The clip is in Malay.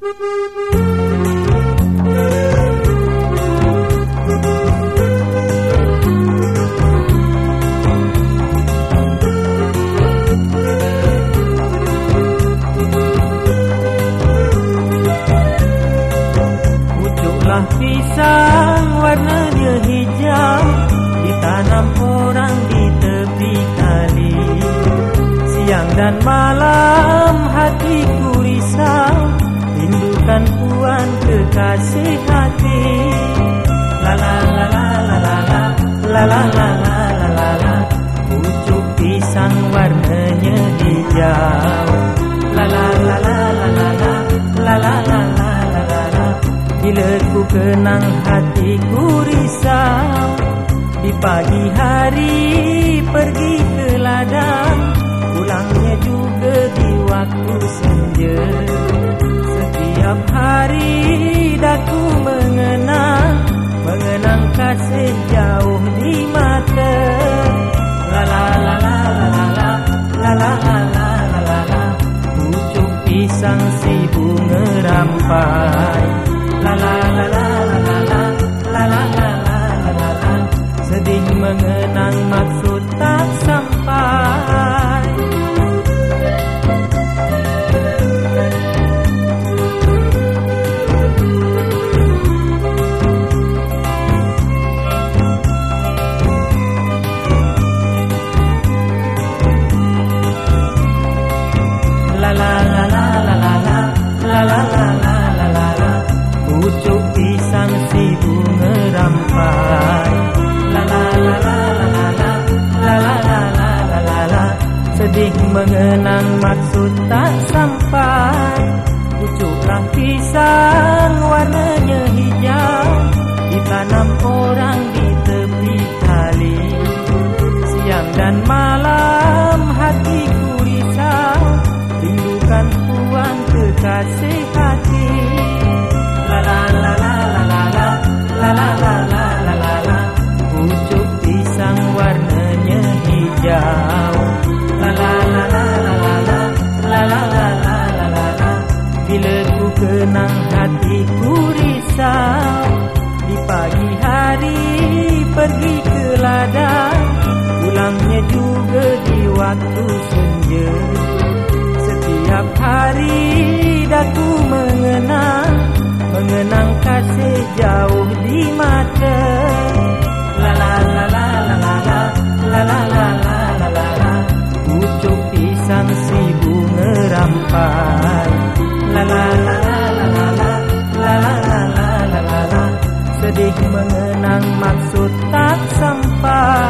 Pisang warnanya hijau ditanam orang di tepi kali. Siang dan malam hatiku risau, rindukan puan kekasih hati. La la la la la la la la la la la la. Pucuk pisang warnanya hijau. La la la la la la la la la la. Bila ku kenang hatiku risau, di pagi hari pergi ke ladang, pulangnya juga di waktu senja. Setiap hari daku mengenang kasih jauh di mata. La la la la la la la la la la la la la. Pucuk pisang si bunga rampai. La la la la la la la la la la la la la. Sedih mengenang maksud tak sampai. La la la la la la la la la la la la la. Pucuk pisang si bunga rampai. La la la la la la la la la la la la la. Sedih mengenang maksud tak sampai. Pucuklah pisang warnanya hijau, ditanam orang di tepi kali. Siang dan malam hatiku risau, rindukan puan kekasih hati. La la la la la la la la la la la la la la. Pucuk pisang warnanya hijau. La la la la la la la la la la la la la. Bila ku kenang hatiku risau, di pagi hari pergi ke ladang, pulangnya juga di waktu senja. Setiap hari daku mengenang kasih jauh di mata. La la la la la la la la la la la la la. Pucuk pisang si bunga rampai. La la la la la la la la la la la la la. Sedih mengenang maksud tak sampai.